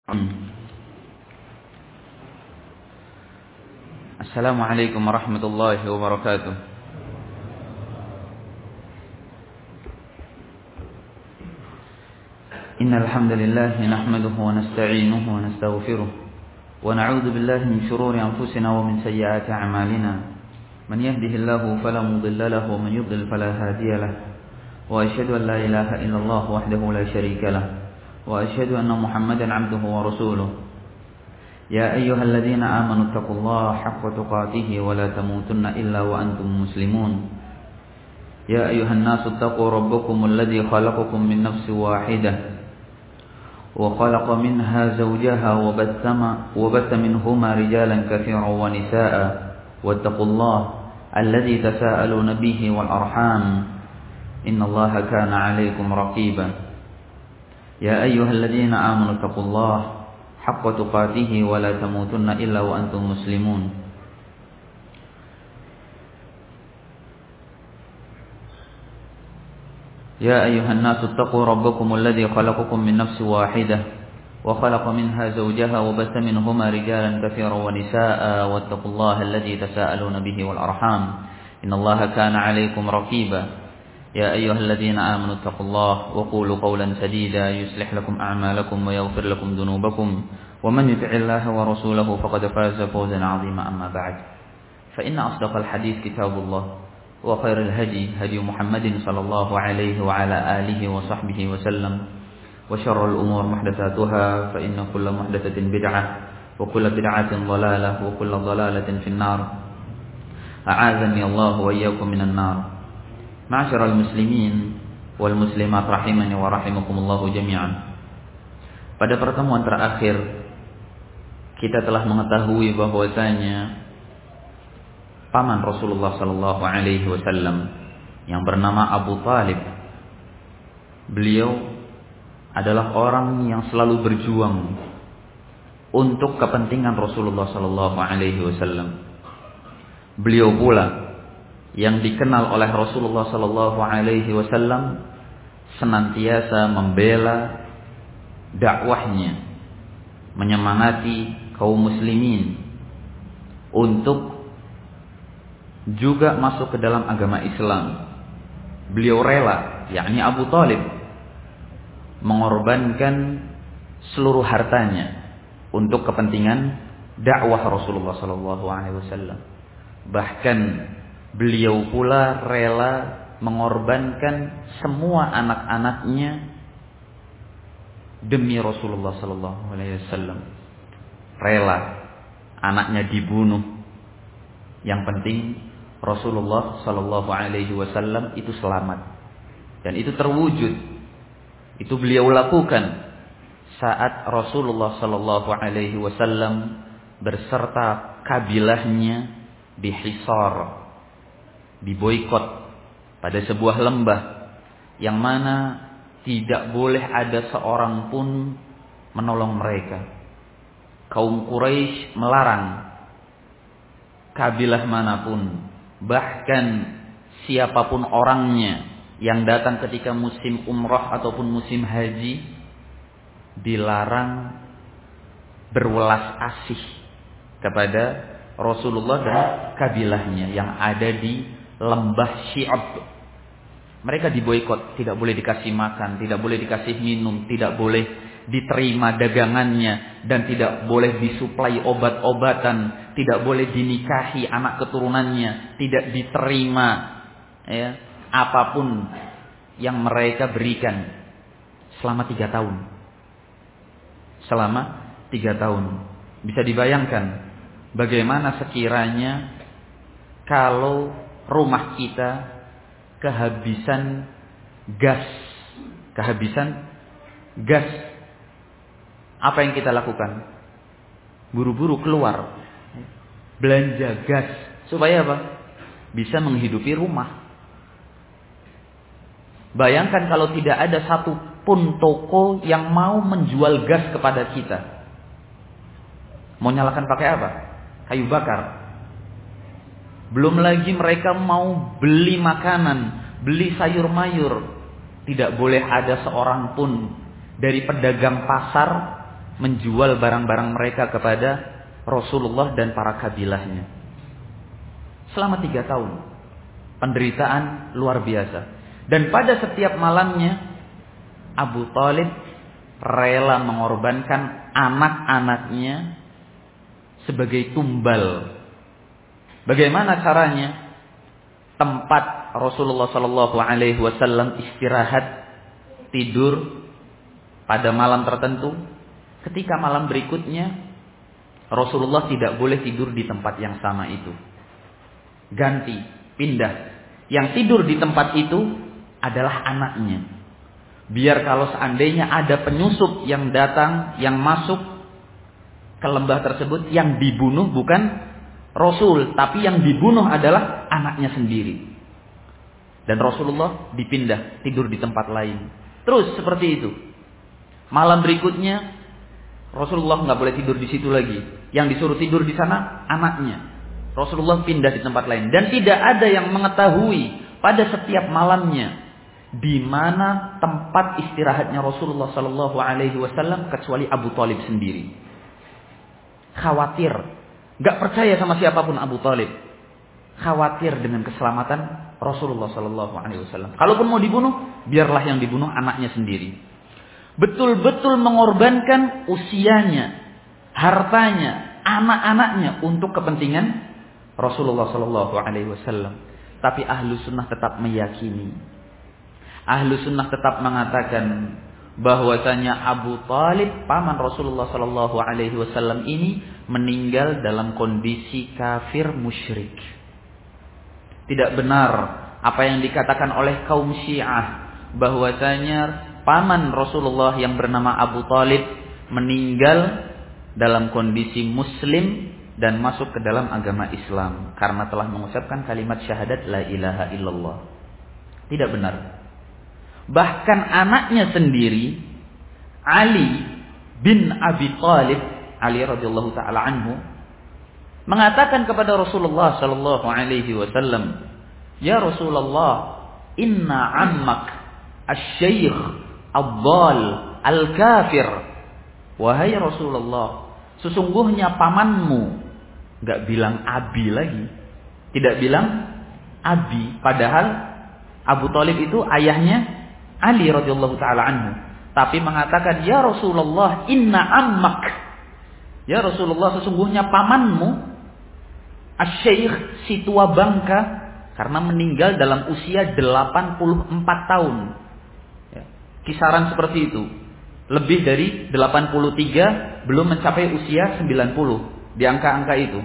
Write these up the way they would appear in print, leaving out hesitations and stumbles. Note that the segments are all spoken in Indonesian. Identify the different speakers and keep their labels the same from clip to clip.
Speaker 1: Assalamualaikum warahmatullahi wabarakatuh. Innal hamdalillah nahmaduhu wa nasta'inuhu wa nastaghfiruh wa na'udzu billahi min shururi anfusina wa min sayyiati a'malina. Man yahdihillahu fala mudilla lahu wa man yudlil fala hadiya lahu. Wa asyhadu an la ilaha illallah wahdahu la syarika lahu wa asyhadu anna Muhammadan 'abduhu wa rasuluh. يا أيها الذين آمنوا اتقوا الله حق تقاته ولا تموتن إلا وأنتم مسلمون يا أيها الناس اتقوا ربكم الذي خلقكم من نفس واحدة وخلق منها زوجها وبث منهما رجالا كثيرا ونساء واتقوا الله الذي تساءلون به والأرحام إن الله كان عليكم رقيبا يا أيها الذين آمنوا اتقوا الله حق تقاته ولا تموتن إلا وأنتم مسلمون يا أيها الناس اتقوا ربكم الذي خلقكم من نفس واحدة وخلق منها زوجها وبث منهما رجالا كثيرا ونساء واتقوا الله الذي تساءلون به والأرحام إن الله كان عليكم رقيبا يا أيها الذين آمنوا اتقوا الله وقولوا قولا سديدا يصلح لكم أعمالكم ويغفر لكم ذنوبكم ومن يطع الله ورسوله فقد فاز فوزا عظيما أما بعد فإن أصدق الحديث كتاب الله وخير الهدي هدي محمد صلى الله عليه وعلى آله وصحبه وسلم وشر الأمور محدثاتها فإن كل محدثة بدعة وكل بدعة ضلالة وكل ضلالة في النار أعاذني الله وإياكم من النار. Ma'asyiral muslimin wal muslimat rahimani wa rahimakumullah jami'an. Pada pertemuan terakhir kita telah mengetahui bahwasanya paman Rasulullah sallallahu alaihi wasallam yang bernama Abu Talib, beliau adalah orang yang selalu berjuang untuk kepentingan Rasulullah sallallahu alaihi wasallam. Beliau pula yang dikenal oleh Rasulullah sallallahu alaihi wasallam senantiasa membela dakwahnya, menyemangati kaum muslimin untuk juga masuk ke dalam agama Islam. Beliau rela, yakni Abu Talib, mengorbankan seluruh hartanya untuk kepentingan dakwah Rasulullah sallallahu alaihi wasallam. Bahkan beliau pula rela mengorbankan semua anak-anaknya demi Rasulullah sallallahu alaihi wasallam. Rela anaknya dibunuh. Yang penting Rasulullah sallallahu alaihi wasallam itu selamat. Dan itu terwujud. Itu beliau lakukan saat Rasulullah sallallahu alaihi wasallam berserta kabilahnya dihisar, diboikot pada sebuah lembah yang mana tidak boleh ada seorang pun menolong mereka. Kaum Quraisy melarang kabilah manapun, bahkan siapapun orangnya yang datang ketika musim umrah ataupun musim haji dilarang berwelas asih kepada Rasulullah dan kabilahnya yang ada di lembah Syi'ab. Mereka diboikot, tidak boleh dikasih makan, tidak boleh dikasih minum, tidak boleh diterima dagangannya, dan tidak boleh disuplai obat-obatan, tidak boleh dinikahi anak keturunannya, tidak diterima ya, apapun yang mereka berikan selama 3 tahun. Selama 3 tahun. Bisa dibayangkan bagaimana sekiranya kalau rumah kita kehabisan gas. Apa yang kita lakukan? Buru-buru keluar belanja gas supaya apa? Bisa menghidupi rumah. Bayangkan kalau tidak ada satu pun toko yang mau menjual gas kepada kita. Mau nyalakan pakai apa? Kayu bakar. Belum lagi mereka mau beli makanan, beli sayur mayur. Tidak boleh ada seorang pun dari pedagang pasar menjual barang-barang mereka kepada Rasulullah dan para kabilahnya. Selama 3 tahun. Penderitaan luar biasa. Dan pada setiap malamnya Abu Thalib rela mengorbankan anak-anaknya sebagai tumbal. Bagaimana caranya? Tempat Rasulullah sallallahu alaihi wasallam istirahat, tidur pada malam tertentu, ketika malam berikutnya Rasulullah tidak boleh tidur di tempat yang sama itu. Ganti, pindah. Yang tidur di tempat itu adalah anaknya. Biar kalau seandainya ada penyusup yang datang, yang masuk ke lembah tersebut, yang dibunuh bukan Rasul, tapi yang dibunuh adalah anaknya sendiri. Dan Rasulullah dipindah, tidur di tempat lain. Terus seperti itu. Malam berikutnya Rasulullah nggak boleh tidur di situ lagi. Yang disuruh tidur di sana anaknya. Rasulullah pindah di tempat lain. Dan tidak ada yang mengetahui pada setiap malamnya di mana tempat istirahatnya Rasulullah Sallallahu Alaihi Wasallam kecuali Abu Thalib sendiri. Khawatir, nggak percaya sama siapapun Abu Thalib. Khawatir dengan keselamatan Rasulullah Sallallahu Alaihi Wasallam. Kalaupun mau dibunuh, biarlah yang dibunuh anaknya sendiri. Betul-betul mengorbankan usianya, hartanya, anak-anaknya untuk kepentingan Rasulullah Sallallahu Alaihi Wasallam. Tapi ahlu sunnah tetap meyakini, ahlu sunnah tetap mengatakan bahwasanya Abu Thalib paman Rasulullah Sallallahu Alaihi Wasallam ini meninggal dalam kondisi kafir musyrik. Tidak benar apa yang dikatakan oleh kaum Syiah bahwasanya paman Rasulullah yang bernama Abu Thalib meninggal dalam kondisi muslim dan masuk ke dalam agama Islam karena telah mengucapkan kalimat syahadat la ilaha illallah. Tidak benar. Bahkan anaknya sendiri Ali bin Abi Thalib, Ali radhiyallahu taala anhu, mengatakan kepada Rasulullah sallallahu alaihi wasallam, "Ya Rasulullah, inna ammak asy-syaikh ad-dhal al-kafir." Wahai Rasulullah, sesungguhnya pamanmu, enggak bilang abi lagi. Tidak bilang abi, padahal Abu Thalib itu ayahnya Ali radhiyallahu taala anhu, tapi mengatakan ya Rasulullah inna ammak, ya Rasulullah sesungguhnya pamanmu asy-syaikh si tua bangka karena meninggal dalam usia 84 tahun ya, kisaran seperti itu, lebih dari 83, belum mencapai usia 90, di angka-angka itu.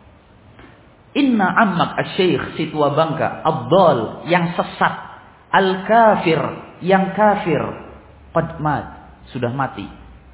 Speaker 1: Inna ammak asy-syaikh si tua bangka ad-dhal yang sesat, al-kafir yang kafir, qad mat, sudah mati.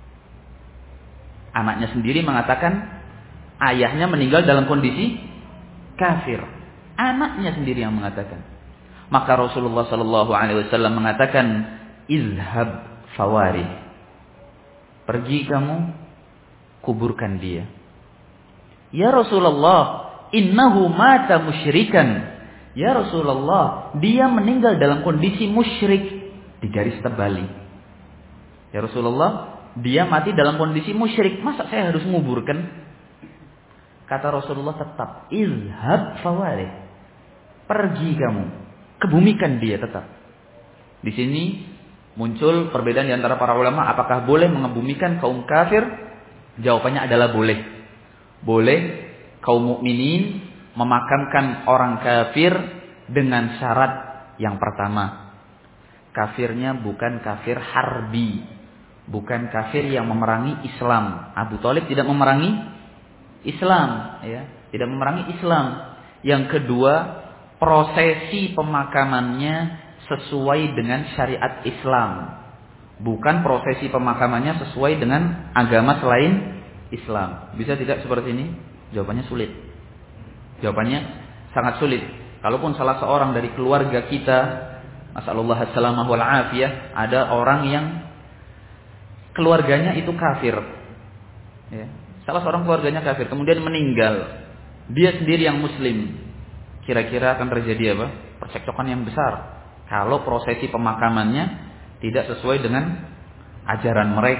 Speaker 1: Anaknya sendiri mengatakan ayahnya meninggal dalam kondisi kafir. Anaknya sendiri yang mengatakan. Maka Rasulullah sallallahu alaihi wasallam mengatakan, "Izhab fawarih." Pergi kamu kuburkan dia. Ya Rasulullah, innahu mata musyrikan. Ya Rasulullah, dia meninggal dalam kondisi musyrik. Digaris tebali. Ya Rasulullah, dia mati dalam kondisi musyrik. Masa saya harus menguburkan? Kata Rasulullah tetap, izhab fawarih. Pergi kamu, kebumikan dia tetap. Di sini muncul perbedaan di antara para ulama, apakah boleh mengebumikan kaum kafir? Jawabannya adalah boleh. Boleh kaum mukminin memakamkan orang kafir dengan syarat yang pertama, kafirnya bukan kafir harbi, bukan kafir yang memerangi Islam. Abu Thalib tidak memerangi Islam, ya, tidak memerangi Islam. Yang kedua, prosesi pemakamannya sesuai dengan syariat Islam, bukan prosesi pemakamannya sesuai dengan agama selain Islam. Bisa tidak seperti ini? Jawabannya sulit. Jawabannya sangat sulit. Kalaupun salah seorang dari keluarga kita, nasallallahu assalamah wal afiyah, ada orang yang keluarganya itu kafir, ya, salah seorang keluarganya kafir, kemudian meninggal, dia sendiri yang muslim, kira-kira akan terjadi apa? Percekcokan yang besar kalau prosesi pemakamannya tidak sesuai dengan ajaran mereka.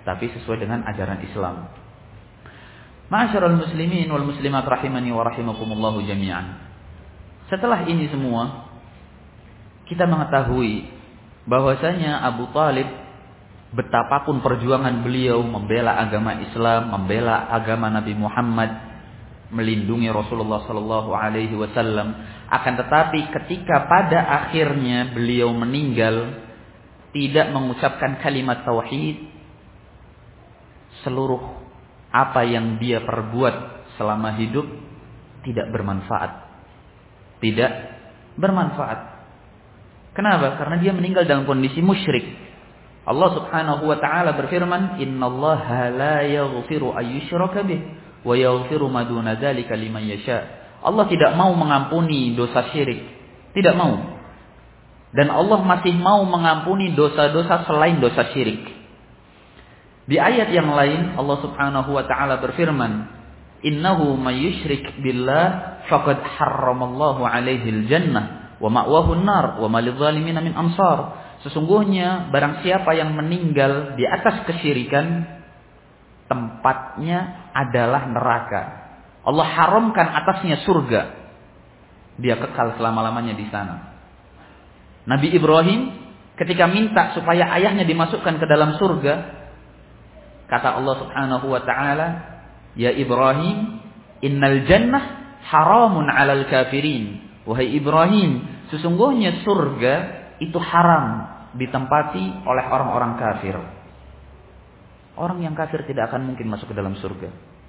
Speaker 1: tapi sesuai dengan ajaran Islam. Ma'asyiral muslimin wal muslimat rahimani wa rahimakumullahu jami'an. Setelah ini semua, kita mengetahui bahwasanya Abu Thalib, betapapun perjuangan beliau membela agama Islam, membela agama Nabi Muhammad, melindungi Rasulullah sallallahu alaihi wasallam, akan tetapi ketika pada akhirnya beliau meninggal tidak mengucapkan kalimat tauhid, seluruh apa yang dia perbuat selama hidup tidak bermanfaat. Tidak bermanfaat. Kenapa? Karena dia meninggal dalam kondisi musyrik. Allah Subhanahu wa taala berfirman, "Innallaha la yaghfiru ayyushraka bih wa yaghfiru ma duna dzalika liman yasha." Allah tidak mau mengampuni dosa syirik, tidak mau. Dan Allah masih mau mengampuni dosa-dosa selain dosa syirik. Di ayat yang lain Allah Subhanahu wa taala berfirman, "Innahu may yusyrik billah faqad harramallahu 'alaihil jannah wa ma'wahu an-nar wa ma lidh-dhalimin min ansar." Sesungguhnya barang siapa yang meninggal di atas kesyirikan, tempatnya adalah neraka. Allah haramkan atasnya surga. Dia kekal selama-lamanya di sana. Nabi Ibrahim ketika minta supaya ayahnya dimasukkan ke dalam surga, kata Allah Subhanahu wa taala, "Ya Ibrahim, innal jannah haramun 'alal kafirin." Wahai Ibrahim, sesungguhnya surga itu haram ditempati oleh orang-orang kafir. Orang yang kafir tidak akan mungkin masuk ke dalam surga.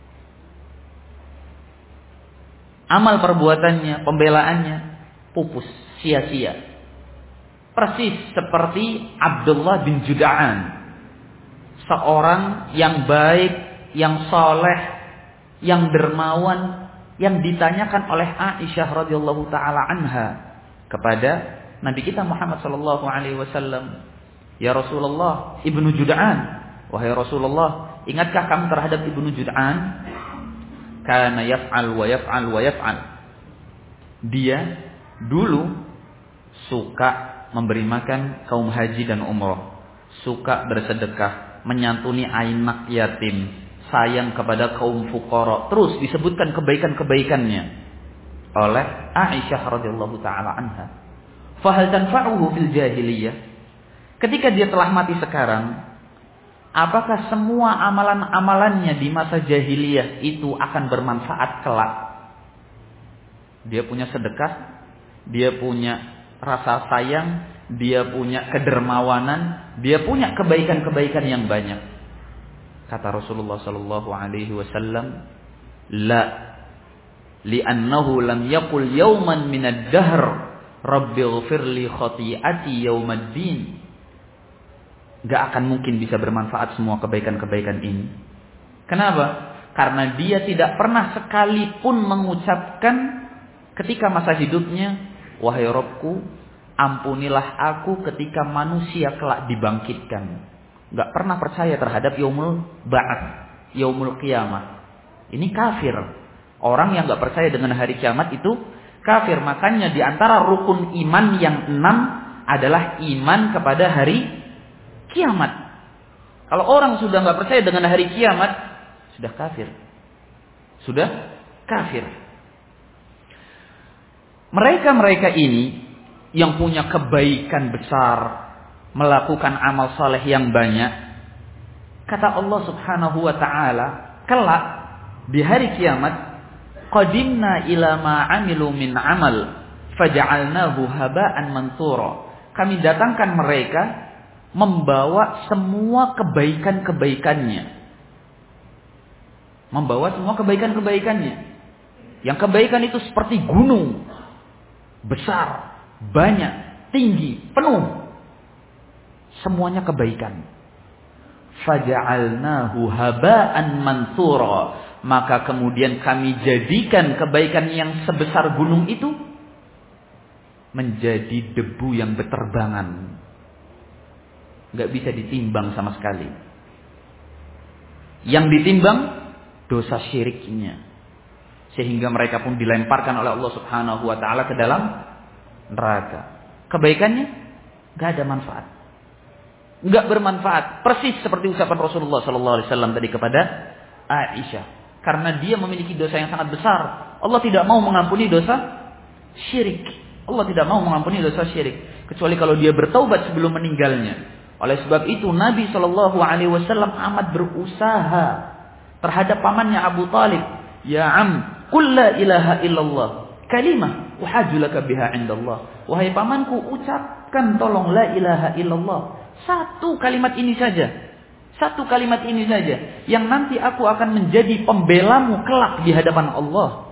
Speaker 1: Amal perbuatannya, pembelaannya pupus, sia-sia. Persis seperti Abdullah bin Juda'an, seorang yang baik, yang soleh, yang dermawan, yang ditanyakan oleh Aisyah radhiyallahu taala anha kepada Nabi kita Muhammad sallallahu alaihi wasallam, "Ya Rasulullah, Ibnu Jud'an, wahai Rasulullah, ingatkah kamu terhadap Ibnu Jud'an? Kana yaf'al wa yaf'al wa yaf'al." Dia dulu suka memberi makan kaum haji dan umrah, suka bersedekah, menyantuni anak yatim, sayang kepada kaum fuqara. Terus disebutkan kebaikan-kebaikannya oleh Aisyah radhiyallahu taala anha. Fahal tanfa'uhu fil jahiliyah? Ketika dia telah mati sekarang, apakah semua amalan-amalannya di masa jahiliyah itu akan bermanfaat kelak? Dia punya sedekah, dia punya rasa sayang, dia punya kedermawanan, dia punya kebaikan-kebaikan yang banyak. Kata Rasulullah sallallahu alaihi wasallam, "La, li'annahu lam yaqul yawman minad dahr Rabbighfirli khati'ati yaumaddin." Gak akan mungkin bisa bermanfaat semua kebaikan-kebaikan ini. Kenapa? Karena dia tidak pernah sekalipun mengucapkan ketika masa hidupnya, "Wahai Rabbku, ampunilah aku ketika manusia kelak dibangkitkan." Gak pernah percaya terhadap yaumul ba'ats, yaumul qiyamah. Ini kafir. Orang yang gak percaya dengan hari kiamat itu kafir. Makanya di antara rukun iman yang 6 adalah iman kepada hari kiamat. Kalau orang sudah nggak percaya dengan hari kiamat, sudah kafir. Sudah kafir. Mereka-mereka ini yang punya kebaikan besar, melakukan amal saleh yang banyak, kata Allah Subhanahu wa taala, kelak di hari kiamat, "Qadimna ila ma 'amilu min 'amal faja'alnahu haba'an mansura." Kami datangkan mereka membawa semua kebaikan-kebaikannya. Membawa semua kebaikan-kebaikannya. Yang kebaikan itu seperti gunung, besar, banyak, tinggi, penuh. Semuanya kebaikan. Faja'alnahu haba'an mansura. Maka kemudian kami jadikan kebaikan yang sebesar gunung itu menjadi debu yang berterbangan. Gak bisa ditimbang sama sekali. Yang ditimbang dosa syiriknya. Sehingga mereka pun dilemparkan oleh Allah Subhanahu wa taala ke dalam neraka. Kebaikannya gak ada manfaat. Enggak bermanfaat. Persis seperti ucapan Rasulullah sallallahu alaihi wasallam tadi kepada Aisyah. Karena dia memiliki dosa yang sangat besar. Allah tidak mau mengampuni dosa syirik. Allah tidak mau mengampuni dosa syirik kecuali kalau dia bertaubat sebelum meninggalnya. Oleh sebab itu Nabi sallallahu alaihi wasallam amat berusaha terhadap pamannya Abu Talib. Ya qul la ilaha illallah kalimah uhajju laka biha indallah. Wahai pamanku, ucapkan tolong la ilaha illallah. Satu kalimat ini saja. Satu kalimat ini saja yang nanti aku akan menjadi pembelamu kelak di hadapan Allah.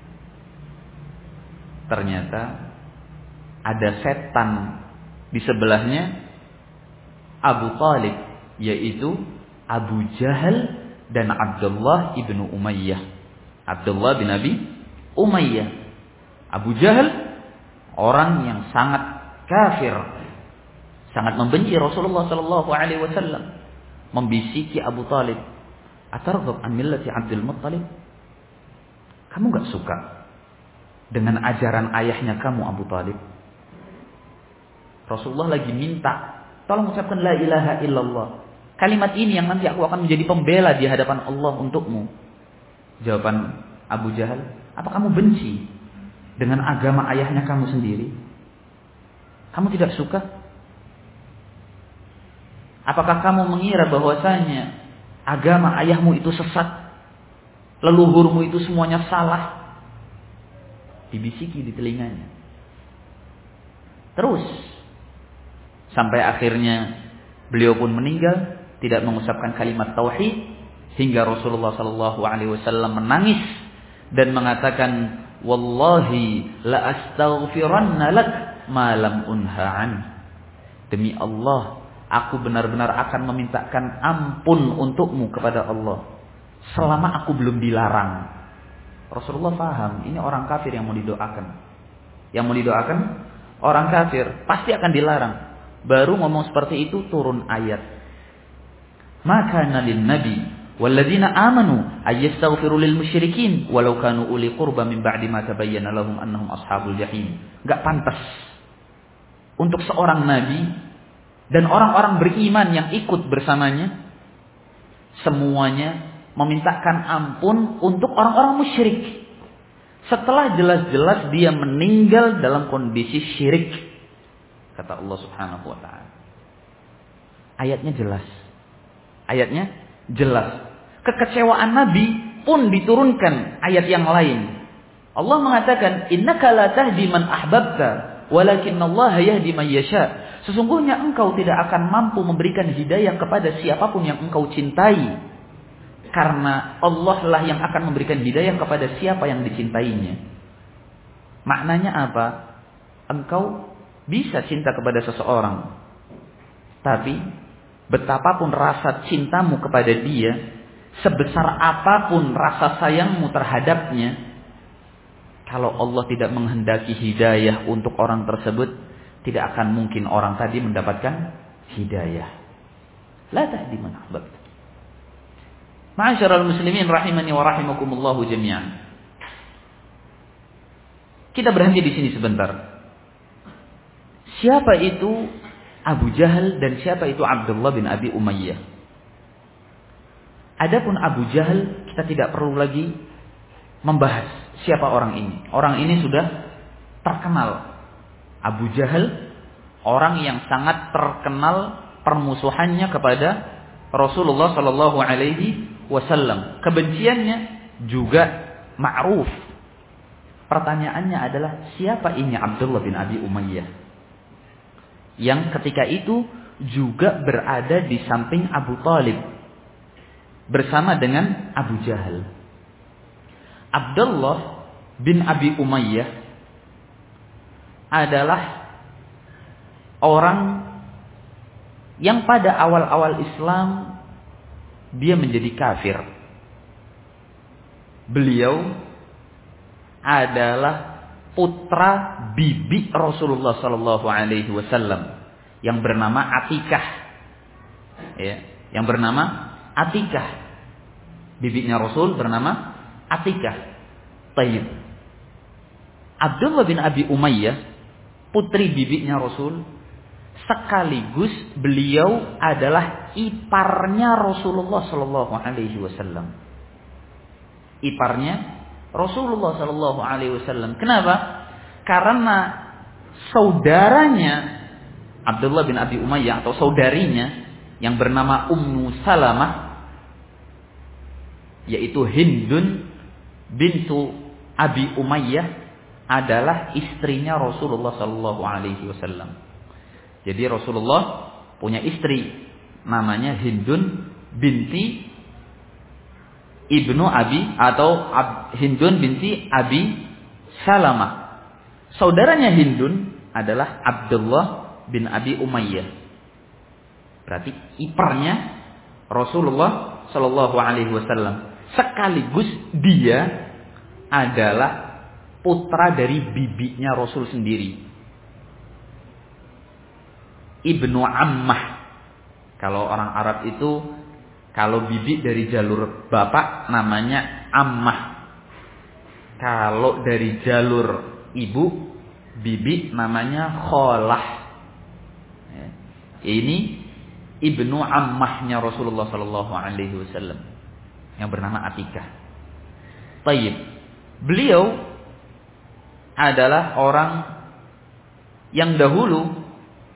Speaker 1: Ternyata ada setan di sebelahnya Abu Talib, yaitu Abu Jahal dan Abdullah ibnu Umayyah. Abdullah bin Abi Umayyah. Abu Jahal orang yang sangat kafir, sangat membenci Rasulullah sallallahu alaihi wasallam, membisiki Abu Talib, "Atarghab an millati Abdul Muttalib?" Kamu enggak suka dengan ajaran ayahnya kamu Abu Talib? Rasulullah lagi minta, tolong ucapkan la ilaha illallah. Kalimat ini yang nanti aku akan menjadi pembela di hadapan Allah untukmu. Jawaban Abu Jahal, apa kamu benci dengan agama ayahnya kamu sendiri? Kamu tidak suka? Apakah kamu mengira bahwasanya agama ayahmu itu sesat? Leluhurmu itu semuanya salah? Dibisiki di telinganya. Terus sampai akhirnya beliau pun meninggal, tidak mengucapkan kalimat tauhid, hingga Rasulullah sallallahu alaihi wasallam menangis dan mengatakan, "Wallahi la astaghfiranna lak ma lam unha an." Demi Allah, aku benar-benar akan memintakan ampun untukmu kepada Allah selama aku belum dilarang. Rasulullah paham, ini orang kafir yang mau didoakan. Yang mau didoakan orang kafir, pasti akan dilarang. Baru ngomong seperti itu turun ayat. Maka nalin nabi walladzina amanu ayyastaghfiru lil musyrikin walau kanu uli qurba min ba'di ma tabayyana lahum annahum ashabul jahim. Enggak pantas untuk seorang nabi dan orang-orang beriman yang ikut bersamanya semuanya memintakan ampun untuk orang-orang musyrik setelah jelas-jelas dia meninggal dalam kondisi syirik, kata Allah Subhanahu wa taala. Ayatnya jelas. Ayatnya jelas. Kekecewaan Nabi pun diturunkan ayat yang lain. Allah mengatakan, "Innaka la tahdi man ahbabta, walakinallaha yahdi man yasha." Sesungguhnya engkau tidak akan mampu memberikan hidayah kepada siapapun yang engkau cintai. Karena Allah lah yang akan memberikan hidayah kepada siapa yang dicintainya. Maknanya apa? Engkau bisa cinta kepada seseorang, tapi betapapun rasa cintamu kepada dia, sebesar apapun rasa sayangmu terhadapnya, kalau Allah tidak menghendaki hidayah untuk orang tersebut, tidak akan mungkin orang tadi mendapatkan hidayah. La tahdi man ahbabta. Ma'asyiral muslimin rahimani wa rahimakumullahu jami'an. Kita berhenti di sini sebentar. Siapa itu Abu Jahal dan siapa itu Abdullah bin Abi Umayyah? Adapun Abu Jahal, kita tidak perlu lagi membahas siapa orang ini. Orang ini sudah terkenal. Abu Jahal, orang yang sangat terkenal permusuhannya kepada Rasulullah sallallahu alaihi wasallam. Kebenciannya juga ma'ruf. Pertanyaannya adalah, siapa ini Abdullah bin Abi Umayyah? Yang ketika itu juga berada di samping Abu Talib bersama dengan Abu Jahal. Abdullah bin Abi Umayyah adalah orang yang pada awal-awal Islam dia menjadi kafir. Beliau adalah putra bibi Rasulullah sallallahu alaihi wasallam yang bernama Atikah. Ya, yang bernama Atikah. Bibinya Rasul bernama Atikah. Taib. Abdullah bin Abi Umayyah, putri bibinya Rasul, sekaligus beliau adalah iparnya Rasulullah sallallahu alaihi wasallam. Iparnya Rasulullah sallallahu alaihi wasallam. Kenapa? Karena saudaranya Abdullah bin Abi Umayyah atau saudarinya yang bernama Ummu Salamah, yaitu Hindun bintu Abi Umayyah, adalah istrinya Rasulullah sallallahu alaihi wasallam. Jadi Rasulullah punya istri namanya Hindun binti Ibnu Abi atau Hindun binti Abi Salamah. Saudaranya Hindun adalah Abdullah bin Abi Umayyah. Berarti iparnya Rasulullah sallallahu alaihi wasallam. Sekaligus dia adalah putra dari bibinya Rasul sendiri. Ibnu Ammah. Kalau orang Arab itu, kalau bibi dari jalur bapak namanya Ammah. Kalau dari jalur ibu, bibi namanya Kholah. Ini Ibnu Ammahnya Rasulullah sallallahu alaihi wasallam yang bernama Atikah. Tayyib. Beliau adalah orang yang dahulu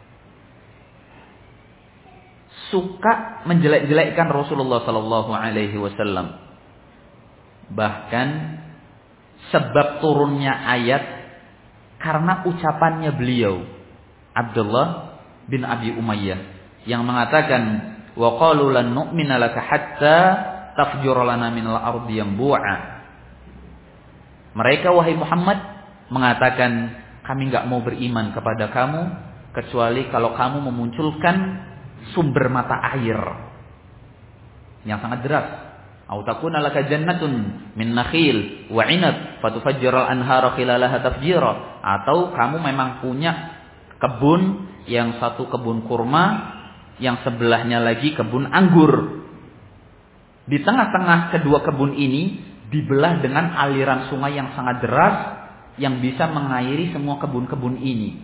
Speaker 1: suka menjelek-jelekkan Rasulullah sallallahu alaihi wasallam. Bahkan sebab turunnya ayat karena ucapannya beliau Abdullah bin Abi Umayyah yang mengatakan wa qalu lan nu'mina laka hatta tafjura lana minal ardi yanbu'a. Mereka wahai Muhammad mengatakan kami enggak mau beriman kepada kamu kecuali kalau kamu memunculkan sumber mata air yang sangat deras. Au takuna laka jannatun min nakhil wa 'inab fatufajjiral anhara khilalaha tafjira. Atau kamu memang punya kebun, yang satu kebun kurma, yang sebelahnya lagi kebun anggur. Di tengah-tengah kedua kebun ini dibelah dengan aliran sungai yang sangat deras yang bisa mengairi semua kebun-kebun ini.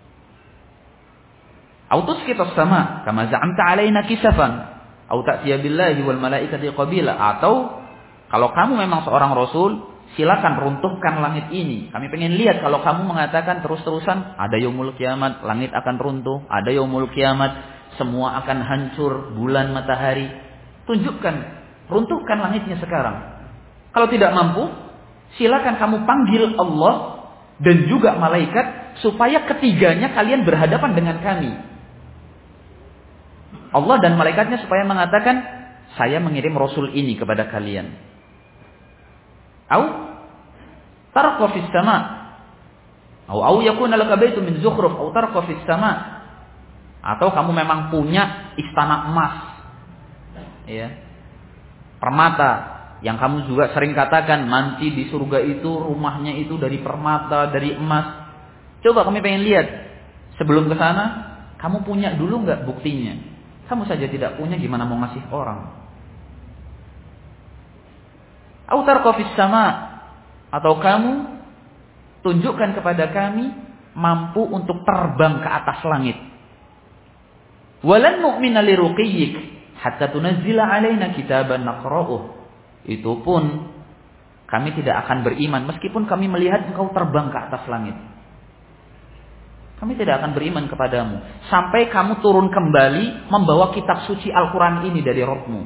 Speaker 1: Au tusqitas sama kama za'amta alaina kisafan au ta'tiya billahi wal malaikati qabila. Atau kalau kamu memang seorang rasul, silakan runtuhkan langit ini. Kami pengen lihat kalau kamu mengatakan terus-terusan ada yaumul kiamat, langit akan runtuh, ada yaumul kiamat, semua akan hancur, bulan, matahari. Tunjukkan, runtuhkan langitnya sekarang. Kalau tidak mampu, silakan kamu panggil Allah dan juga malaikat supaya ketiganya kalian berhadapan dengan kami. Allah dan malaikatnya supaya mengatakan, saya mengirim rasul ini kepada kalian. Au tarqa fis sama. Au yakuna laka baitun min zukhruf au tarqa fis sama. Atau kamu memang punya istana emas. Ya. Permata yang kamu juga sering katakan nanti di surga itu rumahnya itu dari permata, dari emas. Coba kami pengen lihat. Sebelum ke sana, kamu punya dulu enggak buktinya? Kamu saja tidak punya, gimana mau ngasih orang? Au tarqa fis sama. Atau kamu tunjukkan kepada kami mampu untuk terbang ke atas langit. Walan nu'mina liruqiyyik hatta tunazzila alaina kitaban naqra'uh. Itu pun kami tidak akan beriman meskipun kami melihat engkau terbang ke atas langit. Kami tidak akan beriman kepadamu sampai kamu turun kembali membawa kitab suci Al-Quran ini dari Rabbmu.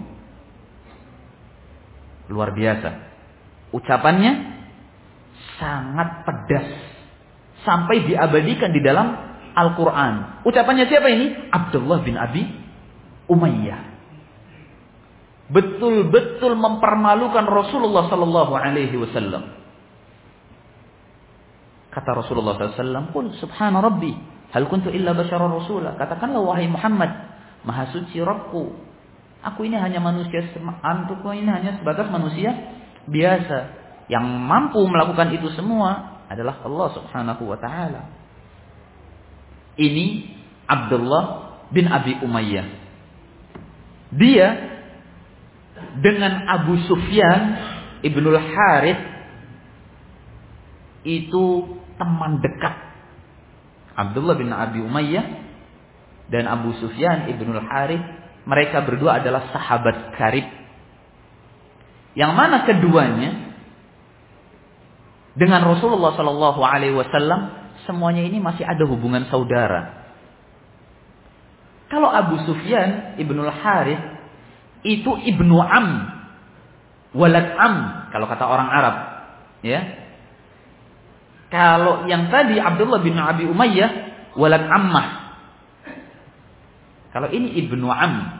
Speaker 1: Luar biasa. Ucapannya sangat pedas sampai diabadikan di dalam Al-Quran. Ucapannya siapa ini? Abdullah bin Abi Umayyah. Betul-betul mempermalukan Rasulullah sallallahu alaihi wasallam. Kata Rasulullah SAW pun, Subhana Rabbi, hal kuntu illa basyara rasulah. Katakanlah wahai Muhammad, maha suci Rabbku. Aku ini hanya manusia, antukku ini hanya sebatas manusia biasa. Yang mampu melakukan itu semua adalah Allah Subhanahu wa ta'ala. Ini Abdullah bin Abi Umayyah. Dia dengan Abu Sufyan Ibnul Harith itu teman dekat. Abdullah bin Abi Umayyah dan Abu Sufyan ibnul Harith, mereka berdua adalah sahabat karib. Yang mana keduanya dengan Rasulullah Sallallahu Alaihi Wasallam semuanya ini masih ada hubungan saudara. Kalau Abu Sufyan ibnul Harith itu ibnu am, walad am, kalau kata orang Arab, ya. Kalau yang tadi Abdullah bin Abi Umayyah walad ammah. Kalau ini ibnu am.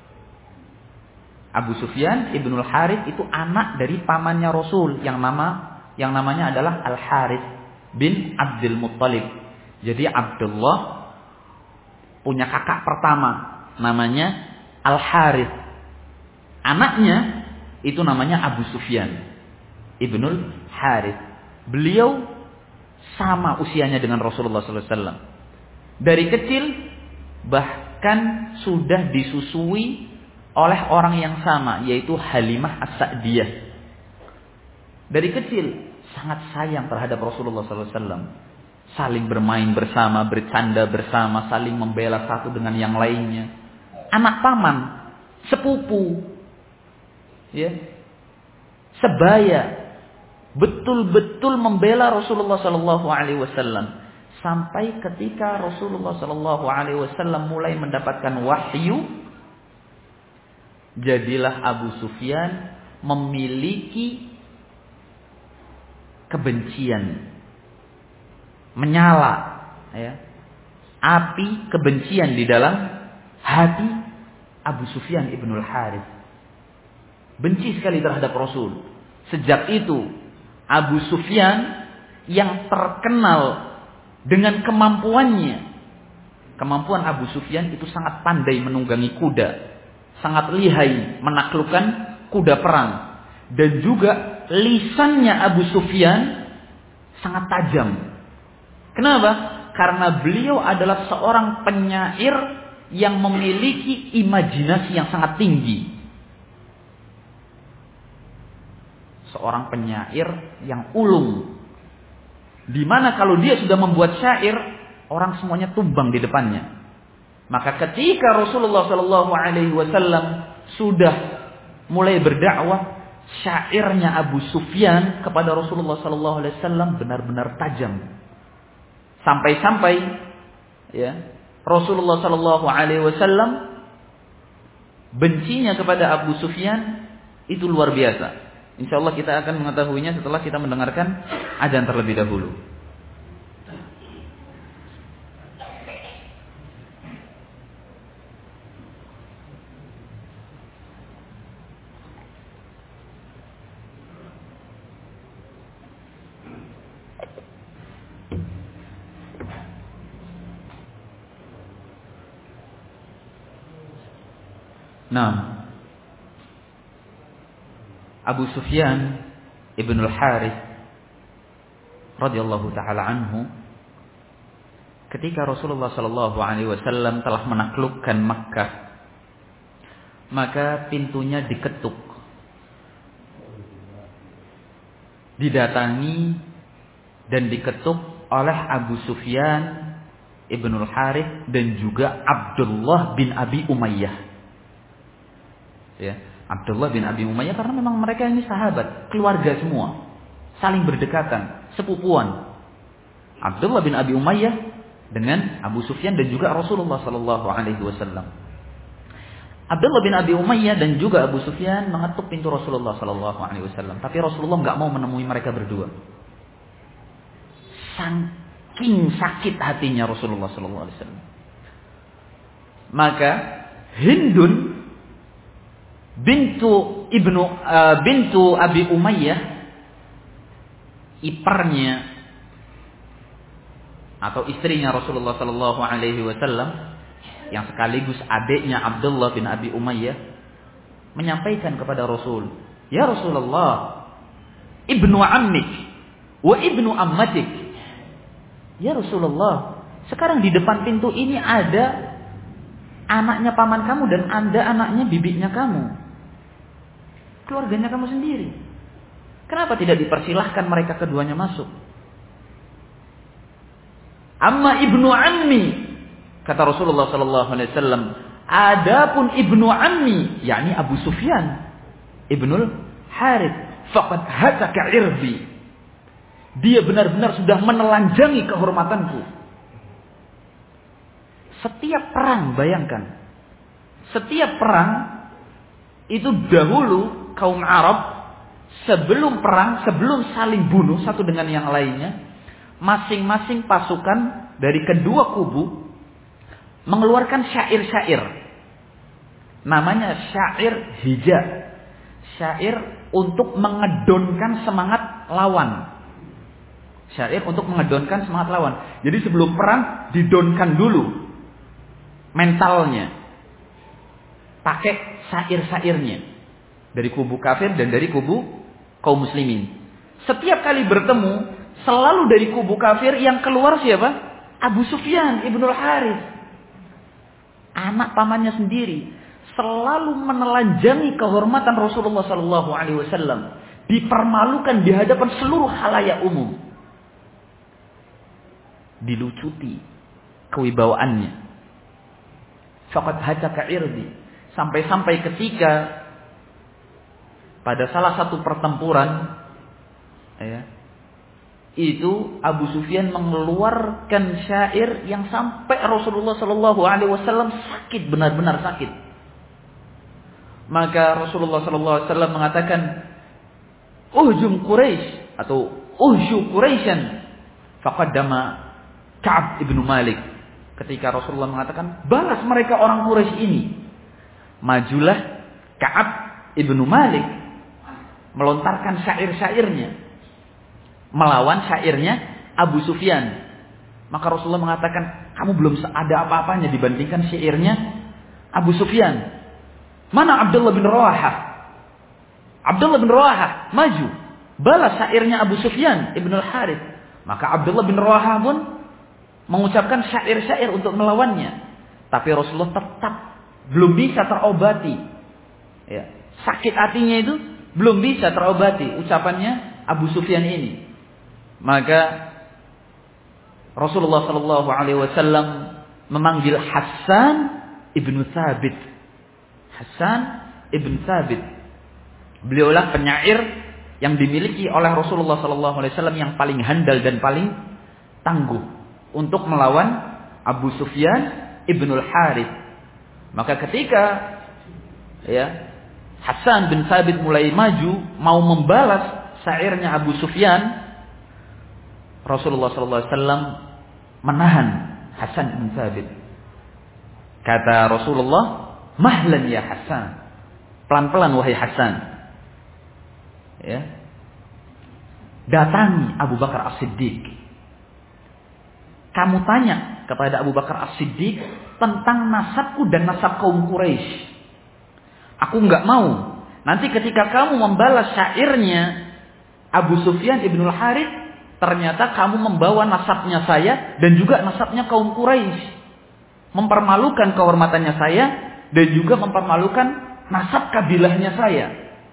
Speaker 1: Abu Sufyan ibnul Harith itu anak dari pamannya Rasul yang namanya adalah Al Harith bin Abdul Muttalib. Jadi Abdullah punya kakak pertama namanya Al Harith. Anaknya itu namanya Abu Sufyan ibnul Harith. Beliau sama usianya dengan Rasulullah SAW. Dari kecil bahkan sudah disusui oleh orang yang sama, yaitu Halimah As-Sa'diyah. Dari kecil sangat sayang terhadap Rasulullah SAW. Saling bermain bersama, bercanda bersama, saling membela satu dengan yang lainnya. Anak paman, sepupu, ya, sebaya, betul-betul membela Rasulullah SAW. Sampai ketika Rasulullah SAW mulai mendapatkan wahyu, jadilah Abu Sufyan memiliki kebencian, menyala, ya, api kebencian di dalam hati Abu Sufyan ibnul Harith. Benci sekali terhadap Rasul. Sejak itu Abu Sufyan yang terkenal dengan kemampuannya. Kemampuan Abu Sufyan itu sangat pandai menunggangi kuda. Sangat lihai menaklukkan kuda perang. Dan juga lisannya Abu Sufyan sangat tajam. Kenapa? Karena beliau adalah seorang penyair yang memiliki imajinasi yang sangat tinggi. Seorang penyair yang ulung. Dimana kalau dia sudah membuat syair, orang semuanya tumbang di depannya. Maka ketika Rasulullah SAW sudah mulai berdakwah, syairnya Abu Sufyan kepada Rasulullah SAW benar-benar tajam. Sampai-sampai, ya, Rasulullah SAW bencinya kepada Abu Sufyan itu luar biasa. Insya Allah kita akan mengetahuinya setelah kita mendengarkan azan terlebih dahulu. Nah, Abu Sufyan ibnul Harith radhiyallahu taala anhu, ketika Rasulullah SAW telah menaklukkan Makkah, maka pintunya diketuk, didatangi dan diketuk oleh Abu Sufyan ibnul Harith dan juga Abdullah bin Abi Umayyah. Ya, Abdullah bin Abi Umayyah, karena memang mereka ini sahabat, keluarga semua, saling berdekatan, sepupuan. Abdullah bin Abi Umayyah dengan Abu Sufyan dan juga Rasulullah SAW. Abdullah bin Abi Umayyah dan juga Abu Sufyan mengetuk pintu Rasulullah SAW, tapi Rasulullah nggak mau menemui mereka berdua. Saking sakit hatinya Rasulullah SAW. Maka Hindun bintu Abi Umayyah, iparnya atau istrinya Rasulullah Sallallahu Alaihi Wasallam, yang sekaligus adiknya Abdullah bin Abi Umayyah, menyampaikan kepada Rasul, ya Rasulullah, ibnu ammik wa ibnu ammatik. Ya Rasulullah, sekarang di depan pintu ini ada anaknya paman kamu dan ada anaknya bibinya kamu. Keluarganya kamu sendiri. Kenapa tidak dipersilahkan mereka keduanya masuk? Amma ibnu ammi Kata Rasulullah sallallahu alaihi wasallam, "Adapun ibnu ammi, yakni Abu Sufyan ibnul Harits, faqad hataka irbi." Dia benar-benar sudah menelanjangi kehormatanku. Setiap perang, bayangkan. Setiap perang itu dahulu kaum Arab sebelum perang, sebelum saling bunuh satu dengan yang lainnya, masing-masing pasukan dari kedua kubu mengeluarkan syair-syair. Namanya syair hija. Syair untuk mengedonkan semangat lawan. Syair untuk mengedonkan semangat lawan. Jadi sebelum perang didonkan dulu mentalnya. Pakai syair-syairnya. Dari kubu kafir dan dari kubu kaum muslimin. Setiap kali bertemu, selalu dari kubu kafir yang keluar siapa? Abu Sufyan ibnul Harits. Anak pamannya sendiri. Selalu menelanjangi kehormatan Rasulullah sallallahu alaihi wasallam. Dipermalukan di hadapan seluruh khalayak umum. Dilucuti kewibawaannya. Faqad hataka irdi. Sampai-sampai ketika pada salah satu pertempuran, ya, itu Abu Sufyan mengeluarkan syair yang sampai Rasulullah sallallahu alaihi wasallam sakit, benar-benar sakit. Maka Rasulullah sallallahu alaihi wasallam mengatakan, "Uhjum Quraisy" atau "Uhju Quraisyan." Faqaddama Ka'ab ibnu Malik. Ketika Rasulullah mengatakan, "Balas mereka orang Quraisy ini." Majulah Ka'ab ibnu Malik melontarkan syair-syairnya melawan syairnya Abu Sufyan. Maka Rasulullah mengatakan, "Kamu belum ada apa-apanya dibandingkan syairnya Abu Sufyan. Mana Abdullah bin Rawahah? Abdullah bin Rawahah maju, balas syairnya Abu Sufyan ibnul Harits." Maka Abdullah bin Rawahah pun mengucapkan syair-syair untuk melawannya. Tapi Rasulullah tetap belum bisa terobati. Ya, sakit hatinya itu belum bisa terobati ucapannya Abu Sufyan ini. Maka Rasulullah sallallahu alaihi wasallam memanggil Hassan ibnu Thabit. Hassan ibnu Thabit. Beliaulah penyair yang dimiliki oleh Rasulullah sallallahu alaihi wasallam yang paling handal dan paling tangguh untuk melawan Abu Sufyan ibnul Harits. Maka ketika Hassan bin Thabit mulai maju mau membalas syairnya Abu Sufyan, Rasulullah SAW menahan Hassan bin Thabit. Kata Rasulullah, "Mahlan ya Hassan." Pelan-pelan wahai Hassan. Ya. Datangi Abu Bakar As-Siddiq. Kamu tanya kepada Abu Bakar As-Siddiq tentang nasabku dan nasab kaum Quraisy. Aku enggak mau. Nanti ketika kamu membalas syairnya Abu Sufyan ibnul Harits, ternyata kamu membawa nasabnya saya dan juga nasabnya kaum Quraisy. Mempermalukan kehormatannya saya dan juga mempermalukan nasab kabilahnya saya.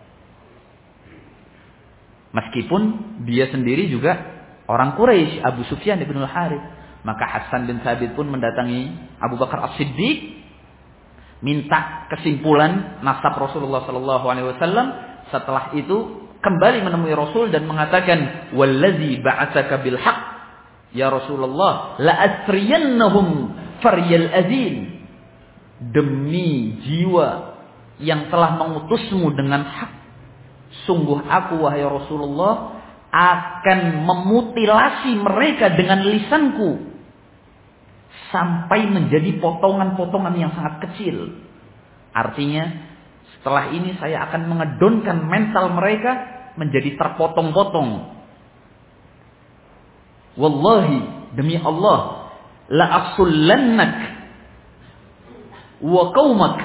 Speaker 1: Meskipun dia sendiri juga orang Quraisy, Abu Sufyan ibnul Harits. Maka Hassan bin Thabit pun mendatangi Abu Bakar As-Siddiq, minta kesimpulan nasab Rasulullah sallallahu alaihi wasallam. Setelah itu kembali menemui Rasul dan mengatakan, "Wallazi ba'atsaka bil haqq ya Rasulullah, la asriyannahum faryal azin." Demi jiwa yang telah mengutusmu dengan hak, sungguh aku wahai Rasulullah akan memutilasi mereka dengan lisanku sampai menjadi potongan-potongan yang sangat kecil. Artinya setelah ini saya akan mengedonkan mental mereka menjadi terpotong-potong. Wallahi, demi Allah, la aqsullannak wa qaumak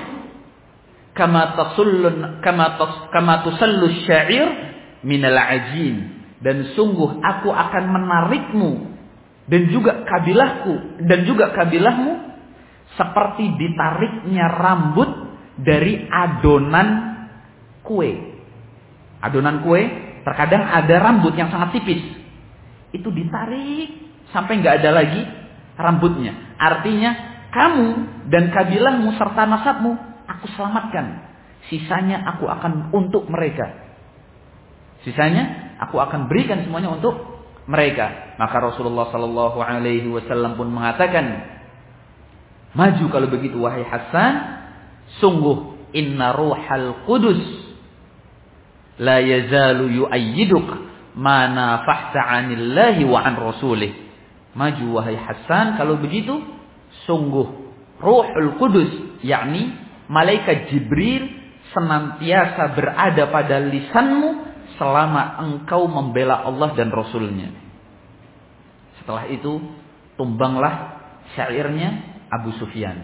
Speaker 1: kama tusallu syair minal ajin. Dan sungguh aku akan menarikmu dan juga kabilahmu seperti ditariknya rambut dari adonan kue. Adonan kue terkadang ada rambut yang sangat tipis. Itu ditarik sampai nggak ada lagi rambutnya. Artinya
Speaker 2: Kamu dan kabilahmu serta nasabmu aku selamatkan. Sisanya aku akan untuk mereka. Sisanya aku akan berikan semuanya untuk mereka. Maka Rasulullah sallallahu alaihi wasallam pun mengatakan, "Maju kalau begitu wahai Hasan, sungguh inna ruhal qudus la yazalu yu'ayyiduk ma nafahta 'anillahi wa 'an rasulih." Maju wahai Hasan kalau begitu, sungguh Ruhul Qudus, yakni malaikat Jibril senantiasa berada pada lisanmu selama engkau membela Allah dan Rasulnya. Setelah itu tumbanglah syairnya Abu Sufyan.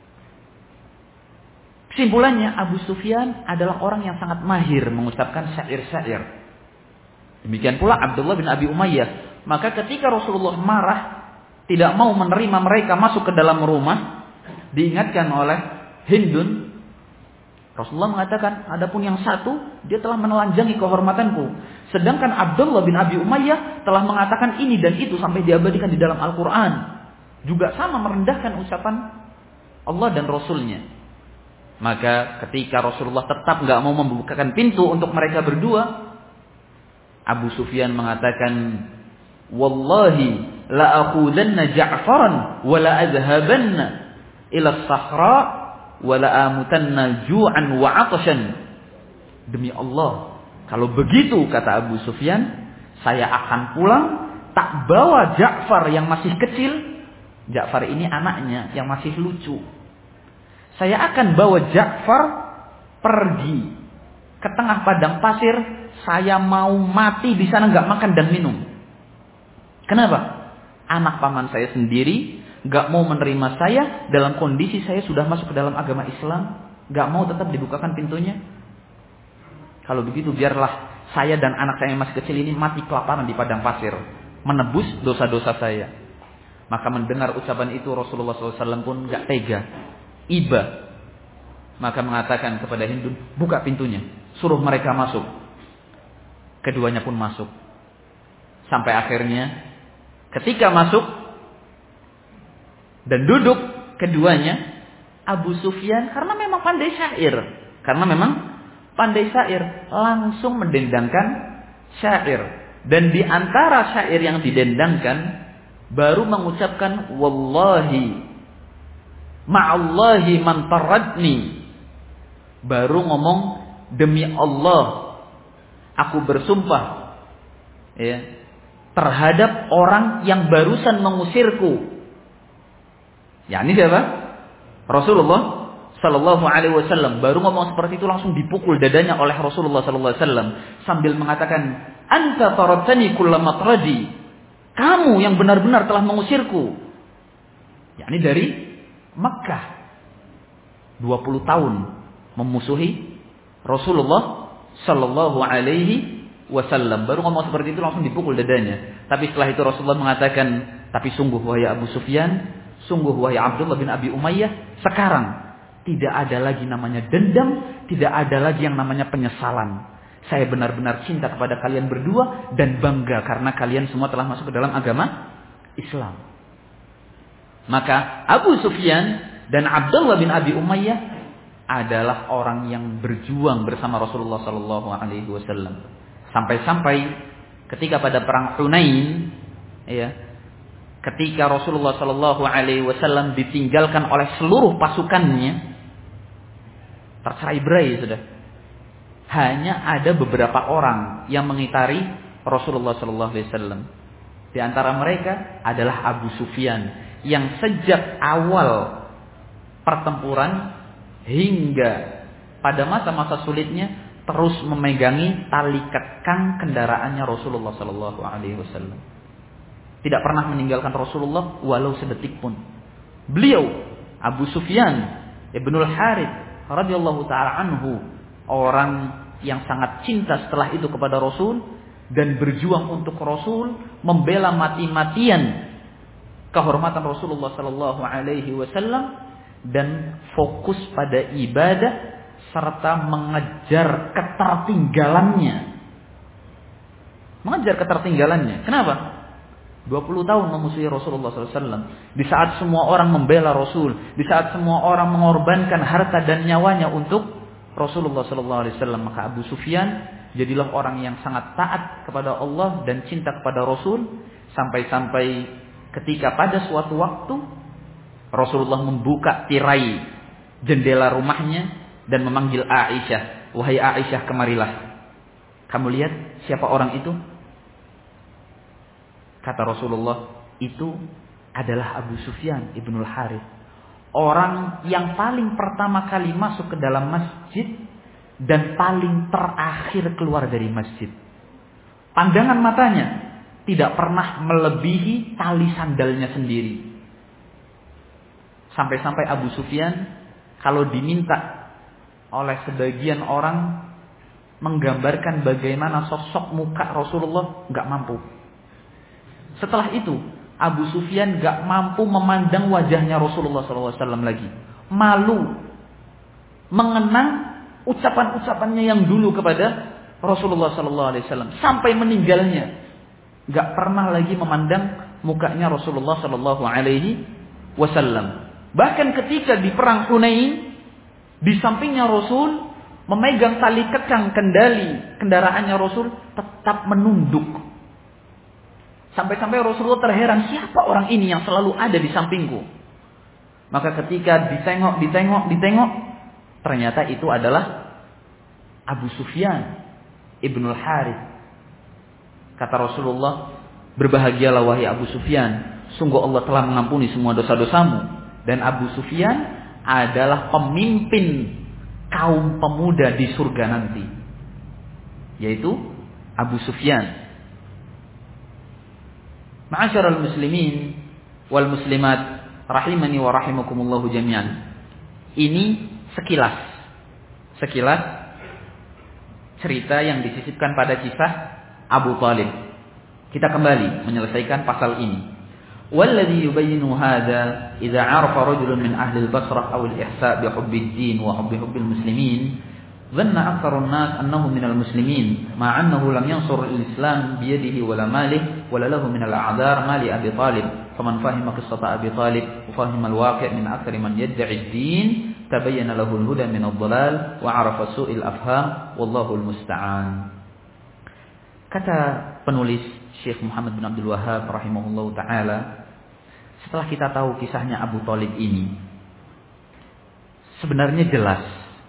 Speaker 2: Kesimpulannya, Abu Sufyan adalah orang yang sangat mahir mengucapkan syair-syair. Demikian pula Abdullah bin Abi Umayyah. Maka ketika Rasulullah marah, tidak mau menerima mereka masuk ke dalam rumah, diingatkan oleh Hindun, Rasulullah mengatakan, adapun yang satu, dia telah menelanjangi kehormatanku. Sedangkan Abdullah bin Abi Umayyah telah mengatakan ini dan itu sampai diabadikan di dalam Al-Quran. Juga sama merendahkan ucapan Allah dan Rasulnya. Maka ketika Rasulullah tetap gak mau membukakan pintu untuk mereka berdua, Abu Sufyan mengatakan, "Wallahi la akhudanna Ja'faran wa la adhabanna ila as-sahra wa la amutanna ju'an wa 'atashan." Demi Allah, kalau begitu kata Abu Sufyan, saya akan pulang, tak bawa Ja'far yang masih kecil. Ja'far ini anaknya yang masih lucu. Saya akan bawa Ja'far pergi ke tengah padang pasir. Saya mau mati di sana, nggak makan dan minum. Kenapa? Anak paman saya sendiri nggak mau menerima saya dalam kondisi saya sudah masuk ke dalam agama Islam, nggak mau tetap dibukakan pintunya. Kalau begitu biarlah saya dan anak saya yang masih kecil ini mati kelaparan di padang pasir, menebus dosa-dosa saya. Maka mendengar ucapan itu Rasulullah SAW pun nggak tega, iba. Maka mengatakan kepada Hindun, buka pintunya, suruh mereka masuk. Keduanya pun masuk. Sampai akhirnya ketika masuk dan duduk keduanya, Abu Sufyan karena memang pandai syair, langsung mendendangkan syair. Dan di antara syair yang didendangkan baru mengucapkan wallahi ma'allahi man taradni. Baru ngomong demi Allah aku bersumpah ya, terhadap orang yang barusan mengusirku. Ya, ini siapa? Rasulullah Sallallahu Alaihi Wasallam. Baru ngomong seperti itu langsung dipukul dadanya oleh Rasulullah Sallallahu Alaihi Wasallam sambil mengatakan, "Anta taradtani kullama taradi." Kamu yang benar-benar telah mengusirku. Ya, ini dari Makkah. 20 tahun memusuhi Rasulullah Sallallahu Alaihi Wasallam. Baru ngomong seperti itu langsung dipukul dadanya. Tapi setelah itu Rasulullah mengatakan, tapi sungguh wahai Abu Sufyan, sungguh wahai Abdullah bin Abi Umayyah, sekarang tidak ada lagi namanya dendam, tidak ada lagi yang namanya penyesalan. Saya benar-benar cinta kepada kalian berdua dan bangga karena kalian semua telah masuk ke dalam agama Islam. Maka Abu Sufyan dan Abdullah bin Abi Umayyah adalah orang yang berjuang bersama Rasulullah Sallallahu Alaihi Wasallam. Sampai-sampai ketika pada perang Hunain, ya, ketika Rasulullah Sallallahu Alaihi Wasallam ditinggalkan oleh seluruh pasukannya, tercerai-berai sudah. Hanya ada beberapa orang yang mengitari Rasulullah Sallallahu Alaihi Wasallam. Di antara mereka adalah Abu Sufyan yang sejak awal pertempuran hingga pada masa-masa sulitnya terus memegangi tali kekang kendaraannya Rasulullah Sallallahu Alaihi Wasallam. Tidak pernah meninggalkan Rasulullah walau sedetik pun. Beliau Abu Sufyan Ibnul Harith radhiyallahu taala anhu, orang yang sangat cinta setelah itu kepada Rasul dan berjuang untuk Rasul, membela mati-matian kehormatan Rasulullah Sallallahu Alaihi Wasallam dan fokus pada ibadah serta mengejar ketertinggalannya. Kenapa? 20 tahun memusuhi Rasulullah SAW. Di saat semua orang membela Rasul, di saat semua orang mengorbankan harta dan nyawanya untuk Rasulullah SAW, maka Abu Sufyan jadilah orang yang sangat taat kepada Allah dan cinta kepada Rasul, sampai-sampai ketika pada suatu waktu Rasulullah membuka tirai jendela rumahnya dan memanggil Aisyah, "Wahai Aisyah, kemarilah. Kamu lihat siapa orang itu?" Kata Rasulullah, "Itu adalah Abu Sufyan ibnul Harith. Orang yang paling pertama kali masuk ke dalam masjid dan paling terakhir keluar dari masjid. Pandangan matanya tidak pernah melebihi tali sandalnya sendiri." Sampai-sampai Abu Sufyan kalau diminta oleh sebagian orang menggambarkan bagaimana sosok muka Rasulullah, nggak mampu. Setelah itu, Abu Sufyan gak mampu memandang wajahnya Rasulullah SAW lagi. Malu mengenang ucapan-ucapannya yang dulu kepada Rasulullah SAW. Sampai meninggalnya, gak pernah lagi memandang mukanya Rasulullah SAW. Bahkan ketika di perang Hunain, di sampingnya Rasul memegang tali kekang kendali kendaraannya Rasul, tetap menunduk. Sampai-sampai Rasulullah terheran, siapa orang ini yang selalu ada di sampingku? Maka ketika ditengok, ternyata itu adalah Abu Sufyan ibnul Harith. Kata Rasulullah, "Berbahagialah wahai Abu Sufyan, sungguh Allah telah mengampuni semua dosa-dosamu." Dan Abu Sufyan adalah pemimpin kaum pemuda di surga nanti, yaitu Abu Sufyan. Ma'asyiral muslimin wal muslimat rahimani wa rahimakumullahu jami'an. Ini sekilas cerita yang disisipkan pada kisah Abu Talib. Kita kembali menyelesaikan pasal ini. Walladhi yubayyinu hadha idza 'arafa rajulun min ahli al-Basrah aw al-ihsa' bi hubbi ad-din wa hubbil muslimin dhanna aktharun nas annahu minal muslimin ma annahu lam yansur al-islam bi yadihi wala malihi wala lahu min al-a'dhar mali Abi Talib faman fahima qissata Abi Talib wa fahima al-waqi' min akthar man yad'i ad-din tabayyana lahu al-huda min ad-dhalal wa 'arafa su'il afham wallahu al-musta'an. Kata penulis Syekh Muhammad bin Abdul Wahhab rahimahullahu taala, setelah kita tahu kisahnya Abu Talib ini, sebenarnya jelas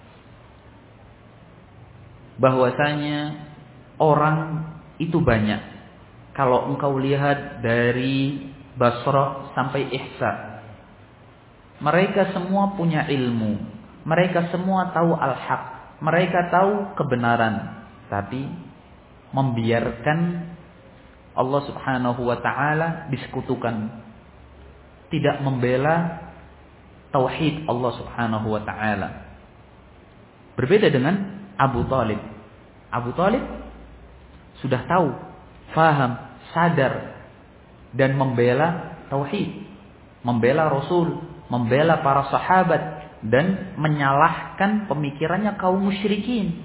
Speaker 2: bahwasanya orang itu banyak. Kalau engkau lihat dari Basrah sampai Ihsa, mereka semua punya ilmu, mereka semua tahu al-haq, mereka tahu kebenaran, tapi membiarkan Allah Subhanahu wa taala disekutukan, tidak membela tauhid Allah Subhanahu wa taala. Berbeda dengan Abu Talib. Abu Talib sudah tahu, faham, sadar dan membela tauhid, membela Rasul, membela para sahabat dan menyalahkan pemikirannya kaum musyrikin.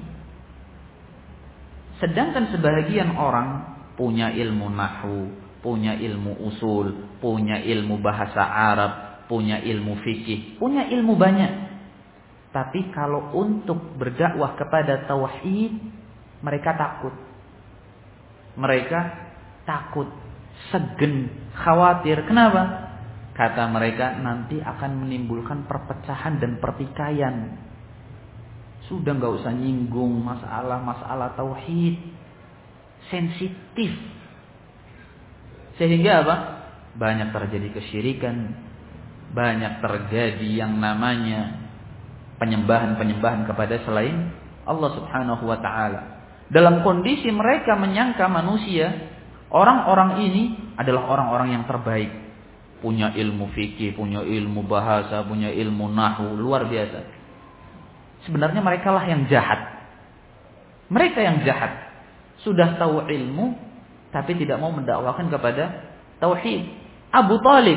Speaker 2: Sedangkan sebagian orang punya ilmu nahwu, punya ilmu usul, punya ilmu bahasa Arab, punya ilmu fikih, punya ilmu banyak. Tapi kalau untuk berdakwah kepada tauhid, mereka takut. Mereka takut, segen, khawatir. Kenapa? Kata mereka, nanti akan menimbulkan perpecahan dan pertikaian. Sudah gak usah nyinggung masalah tauhid. Sensitif. Sehingga apa? Banyak terjadi kesyirikan. Banyak terjadi yang namanya penyembahan kepada selain Allah Subhanahu wa taala. Dalam kondisi mereka menyangka manusia, orang-orang ini adalah orang-orang yang terbaik. Punya ilmu fikih, punya ilmu bahasa, punya ilmu nahwu, luar biasa. Sebenarnya mereka lah yang jahat. Mereka yang jahat. Sudah tahu ilmu, tapi tidak mau mendakwakan kepada tauhid. Abu Talib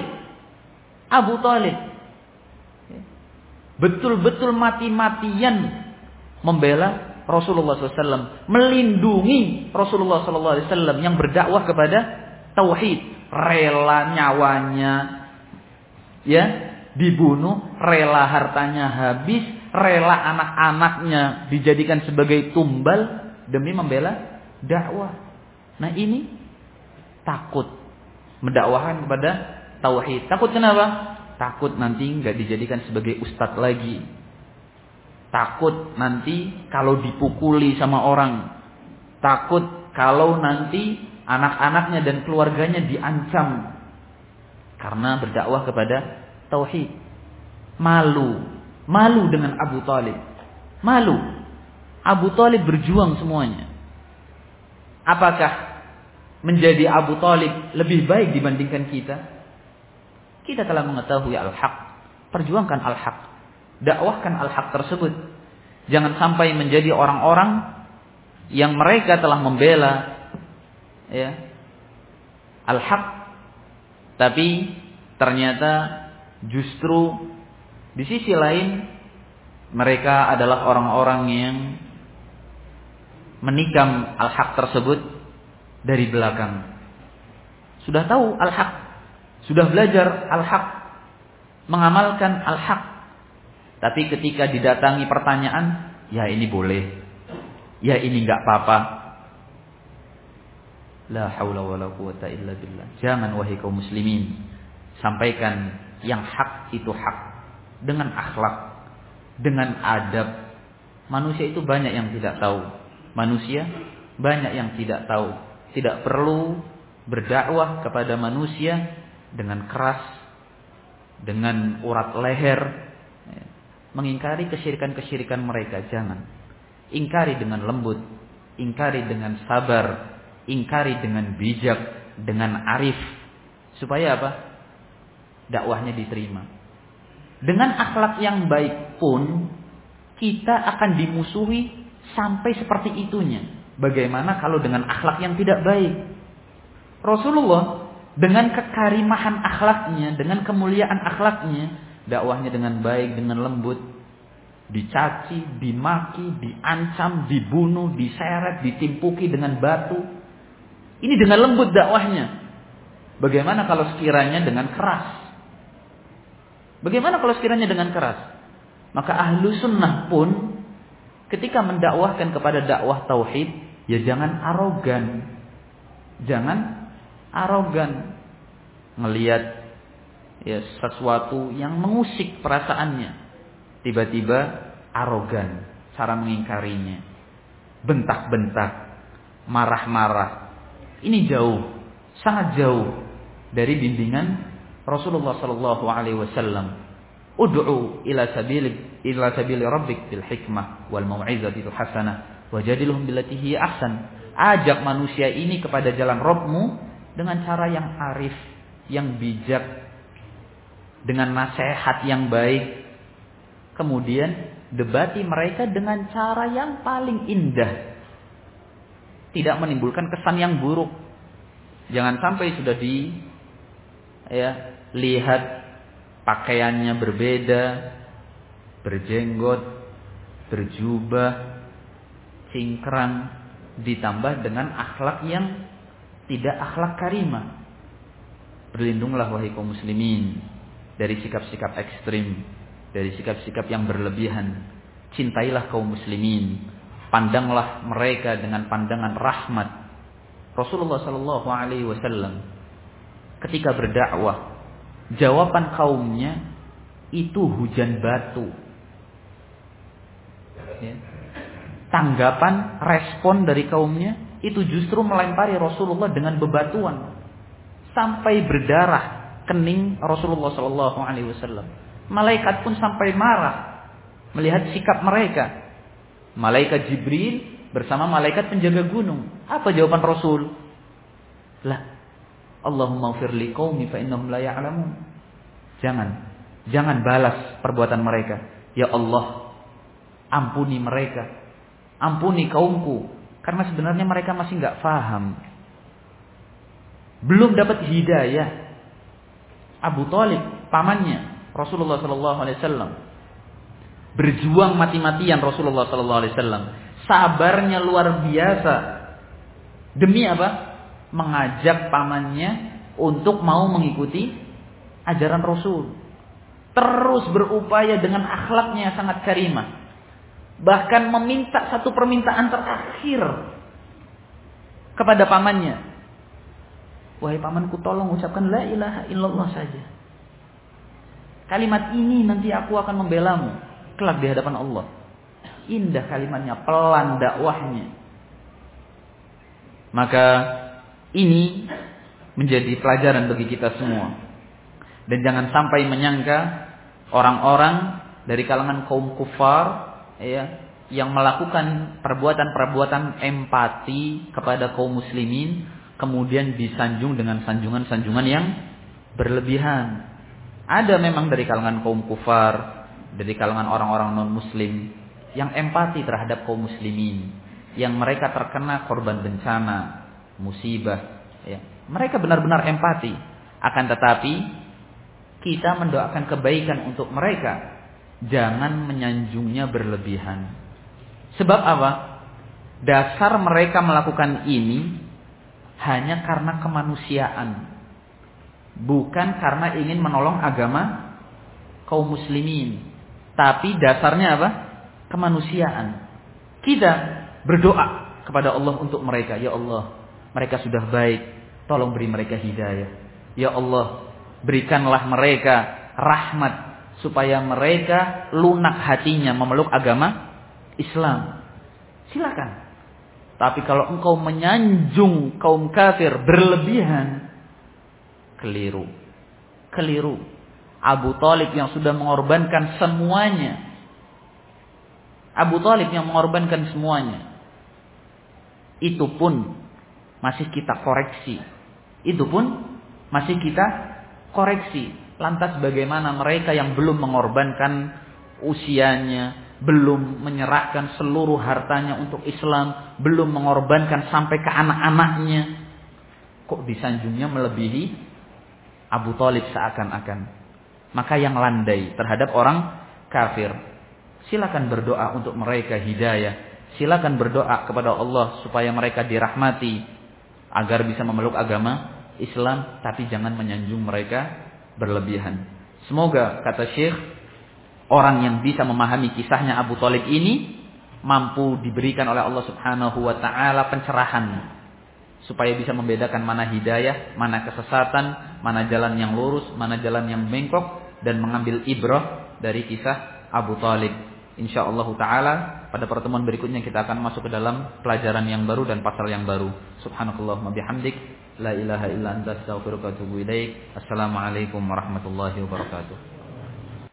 Speaker 2: betul-betul mati-matian membela Rasulullah SAW, melindungi Rasulullah SAW yang berdakwah kepada tauhid. rela nyawanya ya dibunuh, rela hartanya habis, rela anak-anaknya dijadikan sebagai tumbal demi membela dakwah. Nah ini takut mendakwahkan kepada tauhid. Takut kenapa? Takut nanti nggak dijadikan sebagai ustadz lagi. Takut nanti kalau dipukuli sama orang. Takut kalau nanti anak-anaknya dan keluarganya diancam karena berdakwah kepada tauhid. Malu dengan Abu Thalib. Malu. Abu Thalib berjuang semuanya. Apakah menjadi Abu Thalib lebih baik dibandingkan kita? Kita telah mengetahui al-haq. Perjuangkan al-haq. Dakwahkan al-haq tersebut. Jangan sampai menjadi orang-orang yang mereka telah membela ya al-haq, tapi ternyata justru di sisi lain mereka adalah orang-orang yang menikam al-haq tersebut dari belakang. Sudah tahu al-haq, sudah belajar al-haq, mengamalkan al-haq, tapi ketika didatangi pertanyaan, ya ini boleh, ya ini enggak apa-apa. La haula wala quwata illa billah. Jangan wahai kaum muslimin, sampaikan yang hak itu hak dengan akhlak, dengan adab. Manusia itu banyak yang tidak tahu. Manusia banyak yang tidak tahu. Tidak perlu berdakwah kepada manusia dengan keras, dengan urat leher, mengingkari kesyirikan-kesyirikan mereka. Jangan. Ingkari dengan lembut, ingkari dengan sabar, ingkari dengan bijak, dengan arif. Supaya apa? Dakwahnya diterima. Dengan akhlak yang baik pun kita akan dimusuhi sampai seperti itunya. Bagaimana kalau dengan akhlak yang tidak baik? Rasulullah dengan kekarimahan akhlaknya, dengan kemuliaan akhlaknya, dakwahnya dengan baik, dengan lembut, dicaci, dimaki, diancam, dibunuh, diseret, ditimpuki dengan batu. Ini dengan lembut dakwahnya. Bagaimana kalau sekiranya dengan keras? Bagaimana kalau sekiranya dengan keras? Maka ahlu sunnah pun ketika mendakwahkan kepada dakwah tauhid, ya jangan arogan. Jangan arogan. Melihat ya sesuatu yang mengusik perasaannya, tiba-tiba arogan cara mengingkarinya, bentak-bentak, marah-marah. Ini jauh, sangat jauh dari bimbingan Rasulullah sallallahu alaihi wasallam. Ud'u ila sabili rabbik bil hikmah wal mau'izatil hasanah wajadilhum billati hiya ahsan. Ajak manusia ini kepada jalan Rabbmu dengan cara yang arif, yang bijak, dengan nasihat yang baik. Kemudian debati mereka dengan cara yang paling indah, tidak menimbulkan kesan yang buruk. Jangan sampai sudah lihat pakaiannya berbeda, berjenggot, berjubah, cingkrang, ditambah dengan akhlak yang tidak akhlak karimah. Berlindunglah wahai kaum muslimin dari sikap-sikap ekstrim, dari sikap-sikap yang berlebihan. Cintailah kaum muslimin, pandanglah mereka dengan pandangan rahmat. Rasulullah sallallahu alaihi wasallam ketika berdakwah, jawaban kaumnya itu hujan batu. Ya. Tanggapan, respon dari kaumnya itu justru melempari Rasulullah dengan bebatuan sampai berdarah kening Rasulullah sallallahu alaihi wasallam. Malaikat pun sampai marah melihat sikap mereka. Malaikat Jibril bersama malaikat penjaga gunung. Apa jawaban Rasul? Lah, Allahumma ighfir li qaumi fa innahum la ya'lamun. Jangan balas perbuatan mereka. Ya Allah, ampuni mereka. Ampuni kaumku, karena sebenarnya mereka masih enggak paham. Belum dapat hidayah. Abu Thalib, pamannya Rasulullah sallallahu alaihi wasallam, berjuang mati-matian Rasulullah sallallahu alaihi wasallam. Sabarnya luar biasa. Demi apa? Mengajak pamannya untuk mau mengikuti ajaran Rasul. Terus berupaya dengan akhlaknya yang sangat karimah. Bahkan meminta satu permintaan terakhir kepada pamannya. Wahai pamanku, tolong ucapkan la ilaha illallah saja. Kalimat ini nanti aku akan membelamu kelak di hadapan Allah. Indah kalimatnya, pelan dakwahnya. Maka ini menjadi pelajaran bagi kita semua. Dan jangan sampai menyangka orang-orang dari kalangan kaum kufar yang melakukan perbuatan-perbuatan empati kepada kaum muslimin kemudian disanjung dengan sanjungan-sanjungan yang berlebihan. Ada memang dari kalangan kaum kufar, dari kalangan orang-orang non-muslim yang empati terhadap kaum muslimin, yang mereka terkena korban bencana, musibah, Mereka benar-benar empati. Akan tetapi kita mendoakan kebaikan untuk mereka, jangan menyanjungnya berlebihan. Sebab apa? Dasar mereka melakukan ini hanya karena kemanusiaan, bukan karena ingin menolong agama kaum muslimin. Tapi dasarnya apa? Kemanusiaan. Kita berdoa kepada Allah untuk mereka. Ya Allah, mereka sudah baik, tolong beri mereka hidayah. Ya Allah, berikanlah mereka rahmat supaya mereka lunak hatinya memeluk agama Islam. Silakan. Tapi kalau engkau menyanjung kaum kafir berlebihan, keliru. Keliru. Abu Thalib yang sudah mengorbankan semuanya. Abu Thalib yang mengorbankan semuanya. Itu pun masih kita koreksi. Itu pun masih kita koreksi. Lantas bagaimana mereka yang belum mengorbankan usianya, belum menyerahkan seluruh hartanya untuk Islam, belum mengorbankan sampai ke anak-anaknya, kok disanjungnya melebihi Abu Thalib seakan-akan. Maka yang landai terhadap orang kafir, silakan berdoa untuk mereka hidayah. Silakan berdoa kepada Allah supaya mereka dirahmati agar bisa memeluk agama Islam, tapi jangan menyanjung mereka berlebihan. Semoga, kata Syekh, orang yang bisa memahami kisahnya Abu Thalib ini mampu diberikan oleh Allah Subhanahu wa taala pencerahan supaya bisa membedakan mana hidayah, mana kesesatan, mana jalan yang lurus, mana jalan yang bengkok, dan mengambil ibrah dari kisah Abu Thalib. Insyaallah taala pada pertemuan berikutnya kita akan masuk ke dalam pelajaran yang baru dan pasal yang baru. Subhanakallahumma bihamdik, la ilaha illa anta astaghfiruka wa atubu ilaik. Assalamualaikum warahmatullahi wabarakatuh.